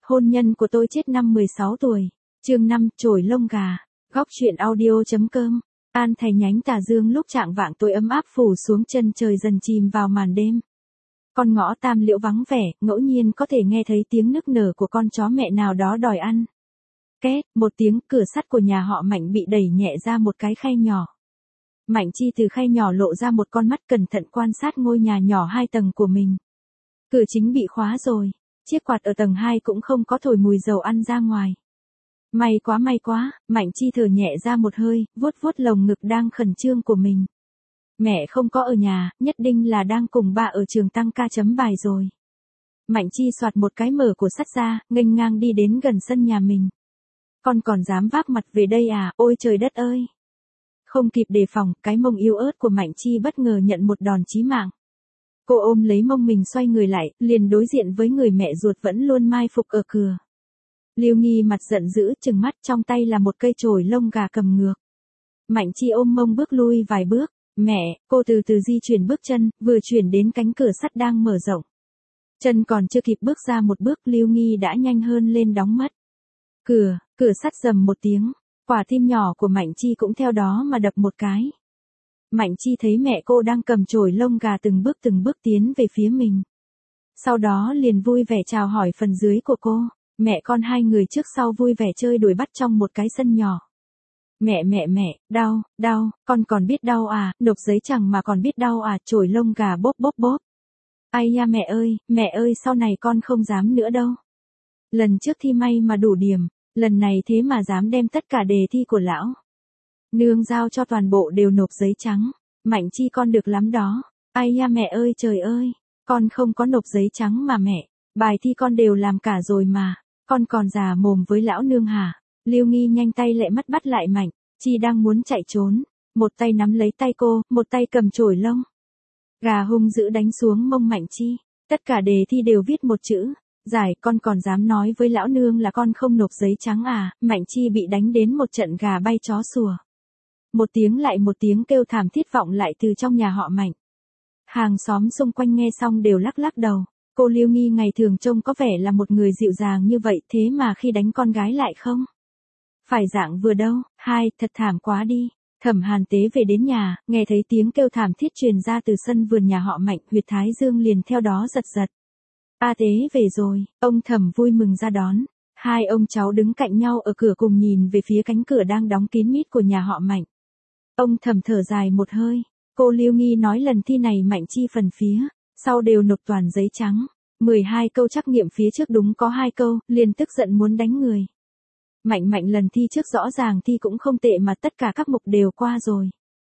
Hôn nhân của tôi chết năm 16 tuổi. Chương 5, chổi lông gà. Góc truyện audio.com. An Thành nhánh Tà Dương lúc chạng vạng tối ấm áp phủ xuống, chân trời dần chìm vào màn đêm. Con ngõ Tam Liễu vắng vẻ, ngẫu nhiên có thể nghe thấy tiếng nức nở của con chó mẹ nào đó đòi ăn. Két, một tiếng, cửa sắt của nhà họ Mạnh bị đẩy nhẹ ra một cái khay nhỏ. Mạnh Chi từ khay nhỏ lộ ra một con mắt cẩn thận quan sát ngôi nhà nhỏ 2 tầng của mình. Cửa chính bị khóa rồi, chiếc quạt ở tầng 2 cũng không có thổi mùi dầu ăn ra ngoài. May quá, Mạnh Chi thở nhẹ ra một hơi, vuốt vuốt lồng ngực đang khẩn trương của mình. Mẹ không có ở nhà, nhất định là đang cùng ba ở trường tăng ca chấm bài rồi. Mạnh Chi soạt một cái mở của sắt ra, nghênh ngang đi đến gần sân nhà mình. Con còn dám vác mặt về đây à, ôi trời đất ơi. Không kịp đề phòng, cái mông yếu ớt của Mạnh Chi bất ngờ nhận một đòn chí mạng. Cô ôm lấy mông mình xoay người lại, liền đối diện với người mẹ ruột vẫn luôn mai phục ở cửa. Lưu Nghi mặt giận dữ, trừng mắt, trong tay là một cây chổi lông gà cầm ngược. Mạnh Chi ôm mông bước lui vài bước. Mẹ, cô từ từ di chuyển bước chân, vừa chuyển đến cánh cửa sắt đang mở rộng. Chân còn chưa kịp bước ra một bước, Lưu Nghi đã nhanh hơn lên đóng mất. Cửa sắt rầm một tiếng, quả tim nhỏ của Mạnh Chi cũng theo đó mà đập một cái. Mạnh Chi thấy mẹ cô đang cầm chổi lông gà từng bước tiến về phía mình. Sau đó liền vui vẻ chào hỏi phần dưới của cô. Mẹ con hai người trước sau vui vẻ chơi đuổi bắt trong một cái sân nhỏ. Mẹ, đau, con còn biết đau à, nộp giấy chẳng mà còn biết đau à, chổi lông gà bóp. Ai nha mẹ ơi sau này con không dám nữa đâu. Lần trước thi may mà đủ điểm, lần này thế mà dám đem tất cả đề thi của lão nương giao cho toàn bộ đều nộp giấy trắng. Mạnh Chi con được lắm đó. Ai nha mẹ ơi trời ơi, con không có nộp giấy trắng mà mẹ, bài thi con đều làm cả rồi mà, con còn già mồm với lão nương hả? Lưu Nghi nhanh tay lẹ mắt bắt lại Mạnh Chi đang muốn chạy trốn, một tay nắm lấy tay cô, một tay cầm chổi lông gà hung dữ đánh xuống mông Mạnh Chi. Tất cả đề thi đều viết một chữ: giải. Con còn dám nói với lão nương là con không nộp giấy trắng à? Mạnh Chi bị đánh đến một trận gà bay chó sủa. Một tiếng lại một tiếng kêu thảm thiết vọng lại từ trong nhà họ Mạnh. Hàng xóm xung quanh nghe xong đều lắc đầu. Cô Lưu Nghi ngày thường trông có vẻ là một người dịu dàng như vậy, thế mà khi đánh con gái lại không phải dạng vừa đâu. Thật thảm quá đi. Thẩm Hàn Tế về đến nhà, nghe thấy tiếng kêu thảm thiết truyền ra từ sân vườn nhà họ Mạnh, huyệt thái dương liền theo đó giật. A Tế về rồi, ông Thẩm vui mừng ra đón. Hai ông cháu đứng cạnh nhau ở cửa cùng nhìn về phía cánh cửa đang đóng kín mít của nhà họ Mạnh. Ông Thẩm thở dài một hơi. Cô Lưu Nghi nói lần thi này Mạnh Chi phần phía sau đều nộp toàn giấy trắng. 12 câu trắc nghiệm phía trước đúng có 2 câu, liền tức giận muốn đánh người. Mạnh lần thi trước rõ ràng thi cũng không tệ mà tất cả các mục đều qua rồi.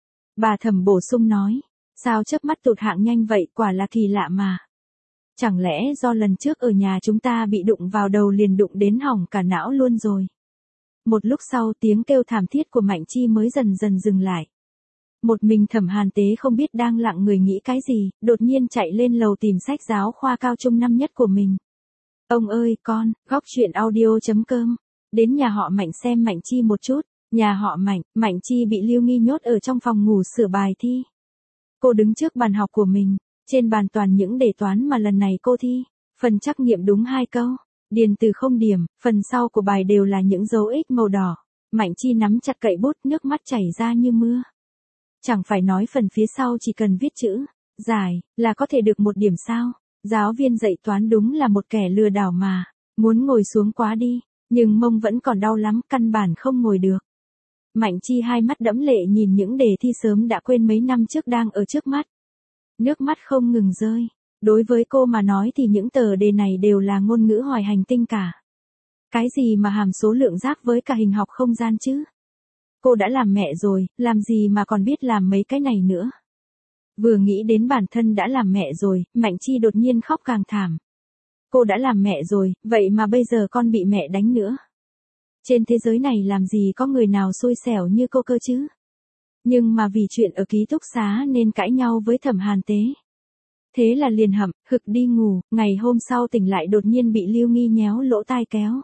Bà Thẩm bổ sung nói, sao chớp mắt tụt hạng nhanh vậy, quả là kỳ lạ mà. Chẳng lẽ do lần trước ở nhà chúng ta bị đụng vào đầu liền đụng đến hỏng cả não luôn rồi. Một lúc sau tiếng kêu thảm thiết của Mạnh Chi mới dần dừng lại. Một mình Thẩm Hàn Tế không biết đang lặng người nghĩ cái gì, đột nhiên chạy lên lầu tìm sách giáo khoa cao trung năm nhất của mình. Ông ơi con, góc truyện audio.com. Đến nhà họ Mạnh xem Mạnh Chi một chút. Nhà họ Mạnh Chi bị Lưu Nghi nhốt ở trong phòng ngủ sửa bài thi. Cô đứng trước bàn học của mình, trên bàn toàn những đề toán mà lần này cô thi. Phần trắc nghiệm đúng 2 câu, điền từ 0 điểm, phần sau của bài đều là những dấu X màu đỏ. Mạnh Chi nắm chặt cậy bút, nước mắt chảy ra như mưa. Chẳng phải nói phần phía sau chỉ cần viết chữ giải là có thể được 1 điểm sao? Giáo viên dạy toán đúng là một kẻ lừa đảo mà. Muốn ngồi xuống quá đi, nhưng mông vẫn còn đau lắm, căn bản không ngồi được. Mạnh Chi hai mắt đẫm lệ nhìn những đề thi sớm đã quên mấy năm trước đang ở trước mắt. Nước mắt không ngừng rơi. Đối với cô mà nói thì những tờ đề này đều là ngôn ngữ ngoài hành tinh cả. Cái gì mà hàm số lượng giác với cả hình học không gian chứ? Cô đã làm mẹ rồi, làm gì mà còn biết làm mấy cái này nữa? Vừa nghĩ đến bản thân đã làm mẹ rồi, Mạnh Chi đột nhiên khóc càng thảm. Cô đã làm mẹ rồi, vậy mà bây giờ con bị mẹ đánh nữa. Trên thế giới này làm gì có người nào xui xẻo như cô cơ chứ? Nhưng mà vì chuyện ở ký túc xá nên cãi nhau với Thẩm Hàn Tế. Thế là liền hậm hực đi ngủ, ngày hôm sau tỉnh lại đột nhiên bị Lưu Nghi nhéo lỗ tai kéo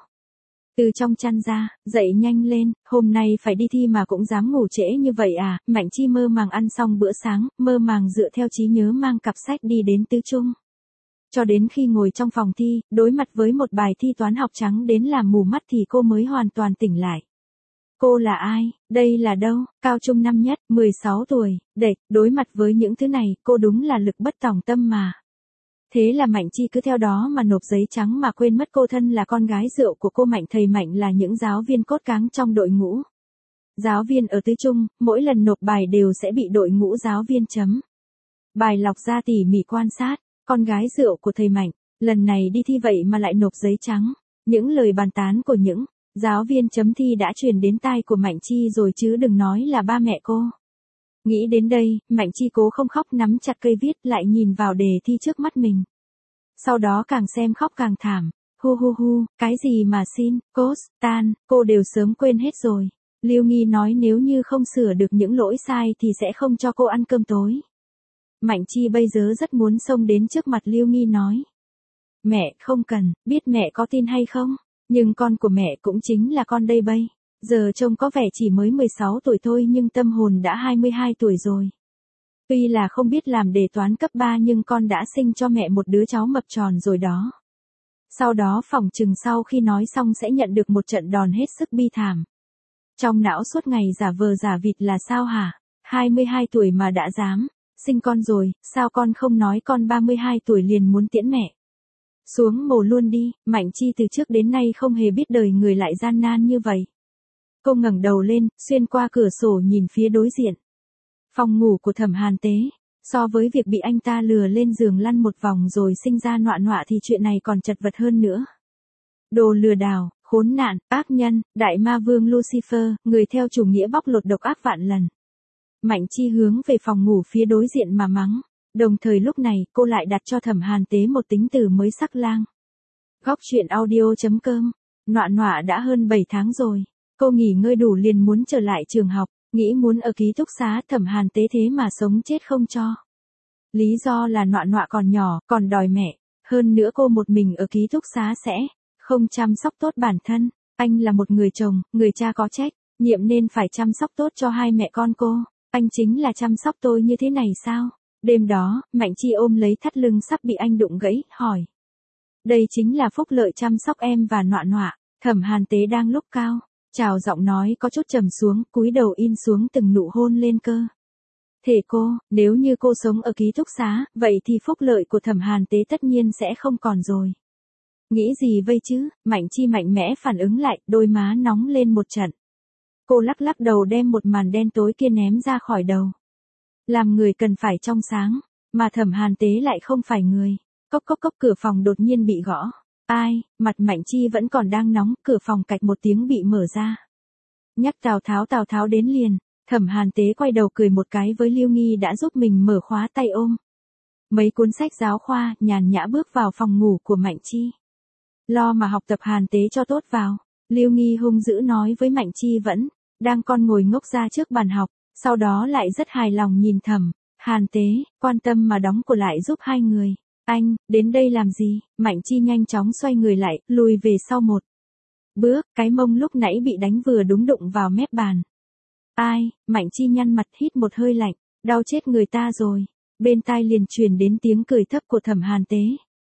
từ trong chăn ra, dậy nhanh lên, hôm nay phải đi thi mà cũng dám ngủ trễ như vậy à? Mạnh Chi mơ màng ăn xong bữa sáng, mơ màng dựa theo trí nhớ mang cặp sách đi đến tứ trung. Cho đến khi ngồi trong phòng thi, đối mặt với một bài thi toán học trắng đến làm mù mắt thì cô mới hoàn toàn tỉnh lại. Cô là ai? Đây là đâu? Cao trung năm nhất, 16 tuổi, đối mặt với những thứ này, cô đúng là lực bất tòng tâm mà. Thế là Mạnh Chi cứ theo đó mà nộp giấy trắng mà quên mất cô thân là con gái rượu của cô Mạnh. Thầy Mạnh là những giáo viên cốt cán trong đội ngũ. Giáo viên ở tứ trung, mỗi lần nộp bài đều sẽ bị đội ngũ giáo viên chấm bài lọc ra tỉ mỉ quan sát. Con gái rượu của thầy Mạnh, lần này đi thi vậy mà lại nộp giấy trắng. Những lời bàn tán của những giáo viên chấm thi đã truyền đến tai của Mạnh Chi rồi chứ đừng nói là ba mẹ cô. Nghĩ đến đây, Mạnh Chi cố không khóc nắm chặt cây viết lại nhìn vào đề thi trước mắt mình. Sau đó càng xem khóc càng thảm. Cái gì mà xin, tan, cô đều sớm quên hết rồi. Lưu Nghi nói nếu như không sửa được những lỗi sai thì sẽ không cho cô ăn cơm tối. Mạnh Chi bây giờ rất muốn xông đến trước mặt Lưu Nghi nói. Mẹ không cần, biết mẹ có tin hay không, nhưng con của mẹ cũng chính là con đây bây. Giờ trông có vẻ chỉ mới 16 tuổi thôi nhưng tâm hồn đã 22 tuổi rồi. Tuy là không biết làm đề toán cấp 3 nhưng con đã sinh cho mẹ một đứa cháu mập tròn rồi đó. Sau đó phỏng chừng sau khi nói xong sẽ nhận được một trận đòn hết sức bi thảm. Trong não suốt ngày giả vờ giả vịt là sao hả? 22 tuổi mà đã dám sinh con rồi, sao con không nói con 32 tuổi liền muốn tiễn mẹ xuống mồ luôn đi. Mạnh Chi từ trước đến nay không hề biết đời người lại gian nan như vậy. Cô ngẩng đầu lên, xuyên qua cửa sổ nhìn phía đối diện. Phòng ngủ của Thẩm Hàn Tế. So với việc bị anh ta lừa lên giường lăn một vòng rồi sinh ra nọa nọa thì chuyện này còn chật vật hơn nữa. Đồ lừa đảo, khốn nạn, ác nhân, đại ma vương Lucifer, người theo chủ nghĩa bóc lột độc ác vạn lần. Mạnh Chi hướng về phòng ngủ phía đối diện mà mắng. Đồng thời lúc này cô lại đặt cho Thẩm Hàn Tế một tính từ mới sắc lang. Góc truyện audio.com. Nọa nọa đã hơn 7 tháng rồi. Cô nghỉ ngơi đủ liền muốn trở lại trường học, nghĩ muốn ở ký túc xá. Thẩm Hàn Tế thế mà sống chết không cho. Lý do là nọa nọa còn nhỏ, còn đòi mẹ. Hơn nữa cô một mình ở ký túc xá sẽ không chăm sóc tốt bản thân. Anh là một người chồng, người cha có trách nhiệm nên phải chăm sóc tốt cho hai mẹ con cô. Anh chính là chăm sóc tôi như thế này sao? Đêm đó, Mạnh Chi ôm lấy thắt lưng sắp bị anh đụng gãy, hỏi. Đây chính là phúc lợi chăm sóc em và nọa nọa. Thẩm Hàn Tế đang lúc cao chào giọng nói có chút trầm xuống, cúi đầu in xuống từng nụ hôn lên cơ thể cô. Nếu như cô sống ở ký túc xá, vậy thì phúc lợi của Thẩm Hàn Tế tất nhiên sẽ không còn rồi. Nghĩ gì vây chứ? Mạnh Chi mạnh mẽ phản ứng lại, đôi má nóng lên một trận. Cô lắc lắc đầu đem một màn đen tối kia ném ra khỏi đầu. Làm người cần phải trong sáng, mà Thẩm Hàn Tế lại không phải người. Cốc cốc cốc, cửa phòng đột nhiên bị gõ. Ai? Mặt Mạnh Chi vẫn còn đang nóng, cửa phòng cạch một tiếng bị mở ra. Nhắc Tào Tháo đến liền. Thẩm Hàn Tế quay đầu cười một cái với Lưu Nghi đã giúp mình mở khóa tay ôm mấy cuốn sách giáo khoa, nhàn nhã bước vào phòng ngủ của Mạnh Chi. Lo mà học tập Hàn Tế cho tốt vào. Lưu Nghi hung dữ nói với Mạnh Chi vẫn đang con ngồi ngốc ra trước bàn học, sau đó lại rất hài lòng nhìn Thẩm Hàn Tế, quan tâm mà đóng cửa lại giúp hai người. Anh, đến đây làm gì? Mạnh Chi nhanh chóng xoay người lại, lùi về sau một bước, cái mông lúc nãy bị đánh vừa đúng đụng vào mép bàn. Ai? Mạnh Chi nhăn mặt hít một hơi lạnh, đau chết người ta rồi. Bên tai liền truyền đến tiếng cười thấp của Thẩm Hàn Tế.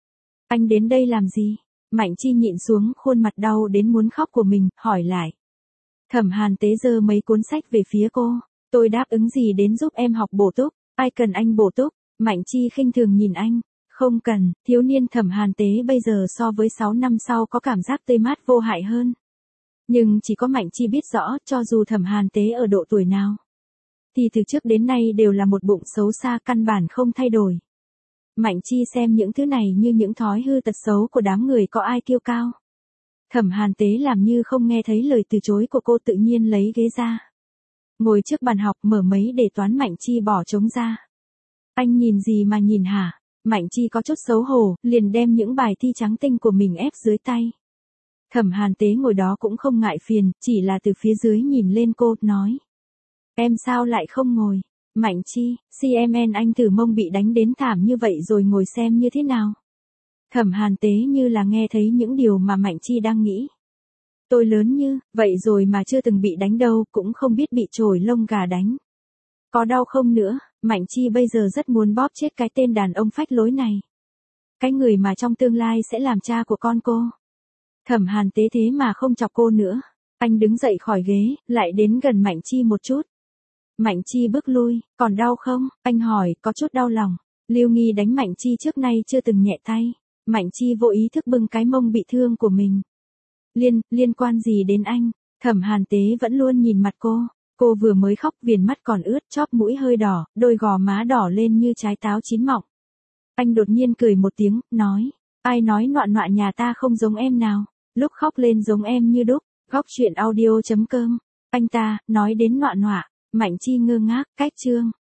Anh đến đây làm gì? Mạnh Chi nhịn xuống khuôn mặt đau đến muốn khóc của mình, hỏi lại. Thẩm Hàn Tế giơ mấy cuốn sách về phía cô. Tôi đáp ứng gì đến giúp em học bổ túc, ai cần anh bổ túc? Mạnh Chi khinh thường nhìn anh. Không cần, thiếu niên Thẩm Hàn Tế bây giờ so với 6 năm sau có cảm giác tươi mát vô hại hơn. Nhưng chỉ có Mạnh Chi biết rõ, cho dù Thẩm Hàn Tế ở độ tuổi nào, thì từ trước đến nay đều là một bụng xấu xa căn bản không thay đổi. Mạnh Chi xem những thứ này như những thói hư tật xấu của đám người có ai kiêu cao. Thẩm Hàn Tế làm như không nghe thấy lời từ chối của cô, tự nhiên lấy ghế ra. Ngồi trước bàn học mở mấy đề toán. Mạnh Chi bỏ trống ra. Anh nhìn gì mà nhìn hả? Mạnh Chi có chút xấu hổ, liền đem những bài thi trắng tinh của mình ép dưới tay. Thẩm Hàn Tế ngồi đó cũng không ngại phiền, chỉ là từ phía dưới nhìn lên cô, nói. Em sao lại không ngồi? Mạnh Chi, CMN anh thử mông bị đánh đến thảm như vậy rồi ngồi xem như thế nào? Thẩm Hàn Tế như là nghe thấy những điều mà Mạnh Chi đang nghĩ. Tôi lớn như vậy rồi mà chưa từng bị đánh đâu, cũng không biết bị chổi lông gà đánh. Có đau không nữa? Mạnh Chi bây giờ rất muốn bóp chết cái tên đàn ông phách lối này. cái người mà trong tương lai sẽ làm cha của con cô. Thẩm Hàn Tế thế mà không chọc cô nữa. Anh đứng dậy khỏi ghế, lại đến gần Mạnh Chi một chút. Mạnh Chi bước lui, còn đau không? Anh hỏi, có chút đau lòng. Lưu Nghi đánh Mạnh Chi trước nay chưa từng nhẹ tay. Mạnh Chi vô ý thức bưng cái mông bị thương của mình. Liên quan gì đến anh? Thẩm Hàn Tế vẫn luôn nhìn mặt cô. Cô vừa mới khóc, viền mắt còn ướt, chóp mũi hơi đỏ, đôi gò má đỏ lên như trái táo chín mọng. Anh đột nhiên cười một tiếng, nói, ai nói Nọa Nọa nhà ta không giống em nào, lúc khóc lên giống em như đúc. Góc chuyện audio.com. Anh ta, nói đến Nọa Nọa. Mạnh Chi ngơ ngác, cách chương.